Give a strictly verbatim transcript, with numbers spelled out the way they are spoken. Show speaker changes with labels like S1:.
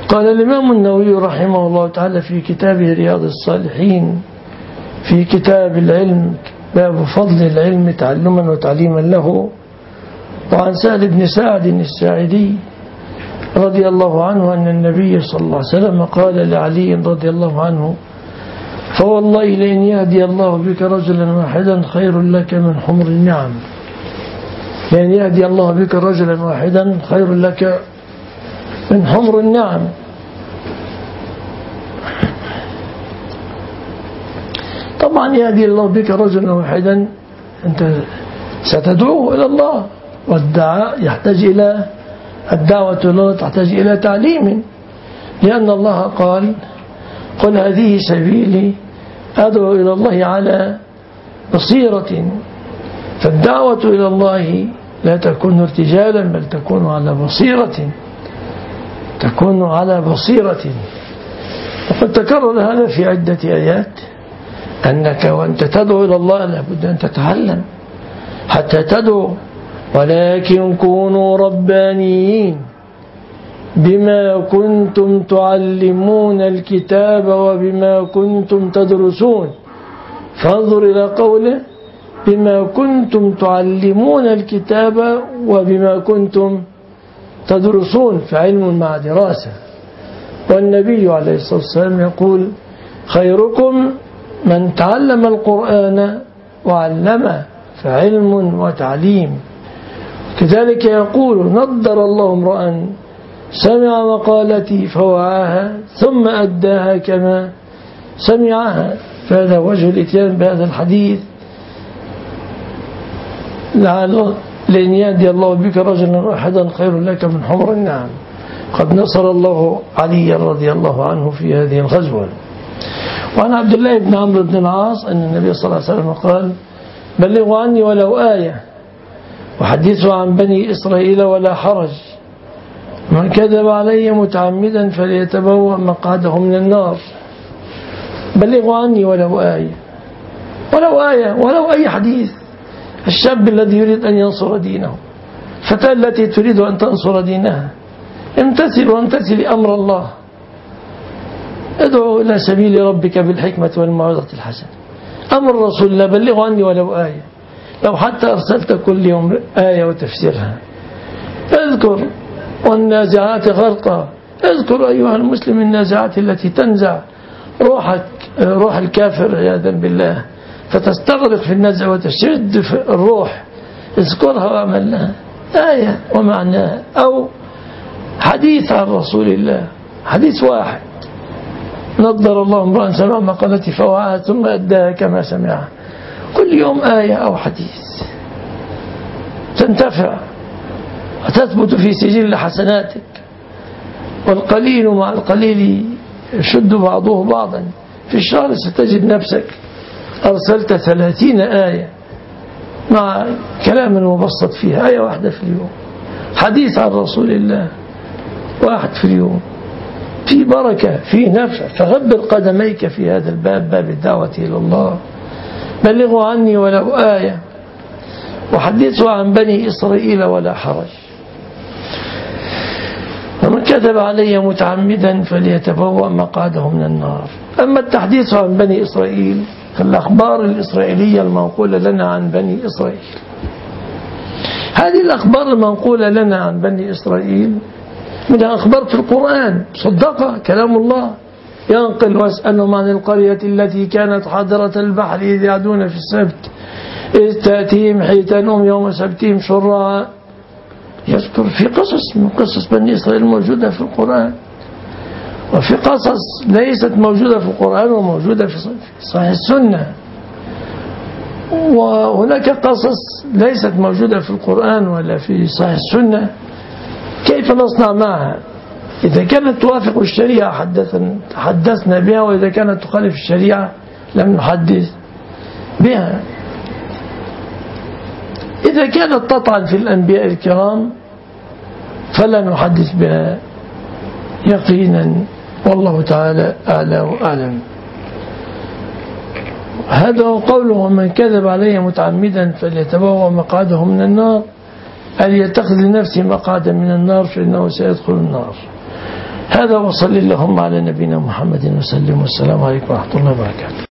S1: قال الإمام النووي رحمه الله تعالى في كتابه رياض الصالحين في كتاب العلم باب فضل العلم تعلما وتعليما له، وعن سهل بن سعد الساعدي رضي الله عنه أن النبي صلى الله عليه وسلم قال لعلي رضي الله عنه: فوالله لئن يهدي الله بك رجلا واحدا خير لك من حمر النعم. لئن يهدي الله بك رجلا واحدا خير لك من حمر النعم. طبعا يهدي الله بك رجلا واحدا، أنت ستدعوه إلى الله، والدعاء يحتاج إلى الدعوة إلى الله تحتاج إلى تعليم، لأن الله قال: قل هذه سبيلي أدعو إلى الله على بصيرة. فالدعوة إلى الله لا تكون ارتجالا، بل تكون على بصيرة، تكون على بصيرة. وقد تكرر هذا في عدة آيات، أنك وأنت تدعو إلى الله لابد أن تتعلم حتى تدعو. ولكن كونوا ربانيين بما كنتم تعلمون الكتاب وبما كنتم تدرسون. فانظر إلى قوله: بما كنتم تعلمون الكتاب وبما كنتم تدرسون، فعلم مع دراسة. والنبي عليه الصلاة والسلام يقول: خيركم من تعلم القرآن وعلمه، فعلم وتعليم. كذلك يقول: نضر الله امرأ سمع مقالتي فوعاها ثم أداها كما سمعها. فهذا وجه الاتيان بهذا الحديث: لعل لئن يهدي الله بك رجلا واحدا خير لك من حمر النعم. قد نصر الله علي رضي الله عنه في هذه الغزوة. وعن عبد الله بن عمرو بن العاص أن النبي صلى الله عليه وسلم قال: بلغوا عني ولو آية وحدثوا عن بني إسرائيل ولا حرج، من كذب علي متعمدا فليتبوأ مقعده من النار. بلغوا عني ولو آية، ولو آية، ولو أي حديث. الشاب الذي يريد أن ينصر دينه، فتاة التي تريد أن تنصر دينها، امتثل وامتثل أمر الله. ادعو إلى سبيل ربك بالحكمة والموعظة الحسنة. أمر رسول الله: بلغوا عني ولو آية. لو حتى أرسلت كل يوم آية وتفسيرها. اذكر: والنازعات غرقا. اذكر أيها المسلم النازعات التي تنزع روحك، روح الكافر عياذا بالله، فتستغرق في النزع وتشد في الروح. اذكرها واعمل لها آية ومعناها، أو حديث عن رسول الله، حديث واحد: نضر الله امرأ سمع مقالتي فوعاها ثم أداها كما سمعها. كل يوم آية أو حديث تنتفع وتثبت في سجل حسناتك. والقليل مع القليل يشد بعضه بعضا. في الشهر ستجد نفسك أرسلت ثلاثين آية مع كلام مبسط فيها، آية واحدة في اليوم، حديث عن رسول الله واحد في اليوم، في بركة، في نفع. فغبر قدميك في هذا الباب، باب الدعوة إلى الله. بلغوا عني ولو آية وحدثوا عن بني إسرائيل ولا حرج، ومن كذب علي متعمدا فليتبوأ مقعده من النار. أما التحديث عن بني إسرائيل فالأخبار الإسرائيلية المنقولة لنا عن بني إسرائيل. هذه الأخبار المنقولة لنا عن بني إسرائيل منها أخبار في القرآن صدقها كلام الله. ينقل: واسألهم عن القرية التي كانت حاضرة البحر إذ يعدون في السبت إذ تأتيهم حيتانهم يوم سبتهم شرعا. يذكر في قصص من قصص بني إسرائيل موجودة في القرآن، وفي قصص ليست موجودة في القرآن وموجودة في صحيح السنة، وهناك قصص ليست موجودة في القرآن ولا في صحيح السنة. كيف نصنع معها؟ إذا كانت توافق الشريعة حدثنا بها، وإذا كانت تخالف الشريعة لم نحدث بها. إذا كانت تطعن في الأنبياء الكرام فلا نحدث بها يقينا، والله تعالى أعلى وأعلم. هذا هو قوله: ومن كذب علي متعمدا فليتبوأ مقعده من النار، أن يتخذ لنفسه مقعدا من النار فإنه سيدخل النار. هذا وصل اللهم على نبينا محمد وسلم، والسلام عليكم ورحمة الله وبركاته.